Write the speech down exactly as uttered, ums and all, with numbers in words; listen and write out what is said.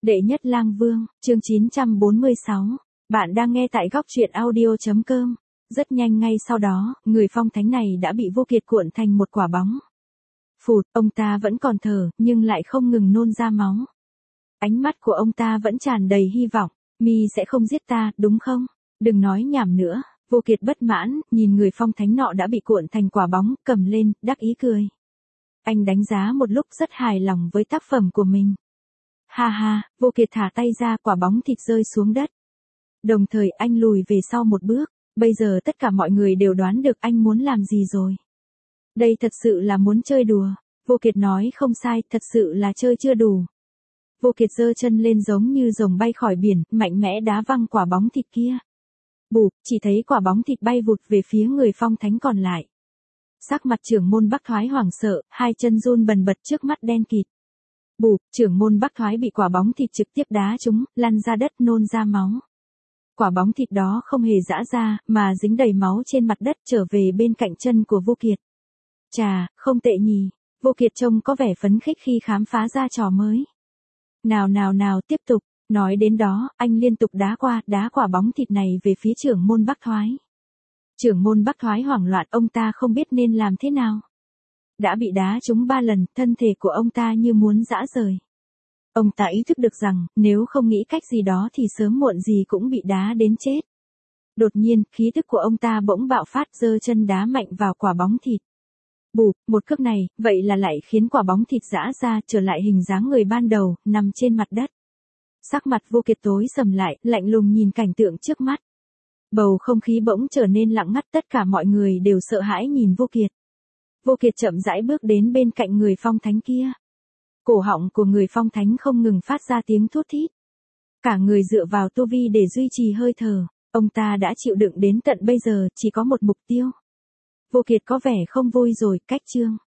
Đệ nhất lang vương, chương chín trăm bốn mươi sáu. Bạn đang nghe tại góc truyện audio.com. Rất nhanh ngay sau đó, người phong thánh này đã bị Vô Kiệt cuộn thành một quả bóng. Phụt, ông ta vẫn còn thở, nhưng lại không ngừng nôn ra máu. Ánh mắt của ông ta vẫn tràn đầy hy vọng. Mi sẽ không giết ta, đúng không? Đừng nói nhảm nữa. Vô Kiệt bất mãn, nhìn người phong thánh nọ đã bị cuộn thành quả bóng, cầm lên, đắc ý cười. Anh đánh giá một lúc rất hài lòng với tác phẩm của mình. Ha ha, Vô Kiệt thả tay ra, quả bóng thịt rơi xuống đất. Đồng thời anh lùi về sau một bước, bây giờ tất cả mọi người đều đoán được anh muốn làm gì rồi. Đây thật sự là muốn chơi đùa. Vô Kiệt nói không sai, thật sự là chơi chưa đủ. Vô Kiệt giơ chân lên giống như rồng bay khỏi biển, mạnh mẽ đá văng quả bóng thịt kia. Bụp, chỉ thấy quả bóng thịt bay vụt về phía người phong thánh còn lại. Sắc mặt trưởng môn Bắc Thoái hoảng sợ, hai chân run bần bật trước mắt đen kịt. Bụp, trưởng môn Bắc Thoái bị quả bóng thịt trực tiếp đá trúng, lăn ra đất nôn ra máu. Quả bóng thịt đó không hề giã ra, mà dính đầy máu trên mặt đất trở về bên cạnh chân của Vô Kiệt. Chà, không tệ nhỉ. Vô Kiệt trông có vẻ phấn khích khi khám phá ra trò mới. Nào nào nào, tiếp tục. Nói đến đó, anh liên tục đá qua, đá quả bóng thịt này về phía trưởng môn Bắc Thoái. Trưởng môn Bắc Thoái hoảng loạn, ông ta không biết nên làm thế nào. Đã bị đá trúng ba lần, thân thể của ông ta như muốn giã rời. Ông ta ý thức được rằng, nếu không nghĩ cách gì đó thì sớm muộn gì cũng bị đá đến chết. Đột nhiên, khí tức của ông ta bỗng bạo phát, giơ chân đá mạnh vào quả bóng thịt. Bụp, một cước này, vậy là lại khiến quả bóng thịt giã ra, trở lại hình dáng người ban đầu, nằm trên mặt đất. Sắc mặt Vô Kiệt tối sầm lại, lạnh lùng nhìn cảnh tượng trước mắt. Bầu không khí bỗng trở nên lặng ngắt, tất cả mọi người đều sợ hãi nhìn Vô Kiệt. Vô Kiệt chậm rãi bước đến bên cạnh người phong thánh kia. Cổ họng của người phong thánh không ngừng phát ra tiếng thút thít. Cả người dựa vào tu vi để duy trì hơi thở, ông ta đã chịu đựng đến tận bây giờ, chỉ có một mục tiêu. Vô Kiệt có vẻ không vui rồi, cách chương.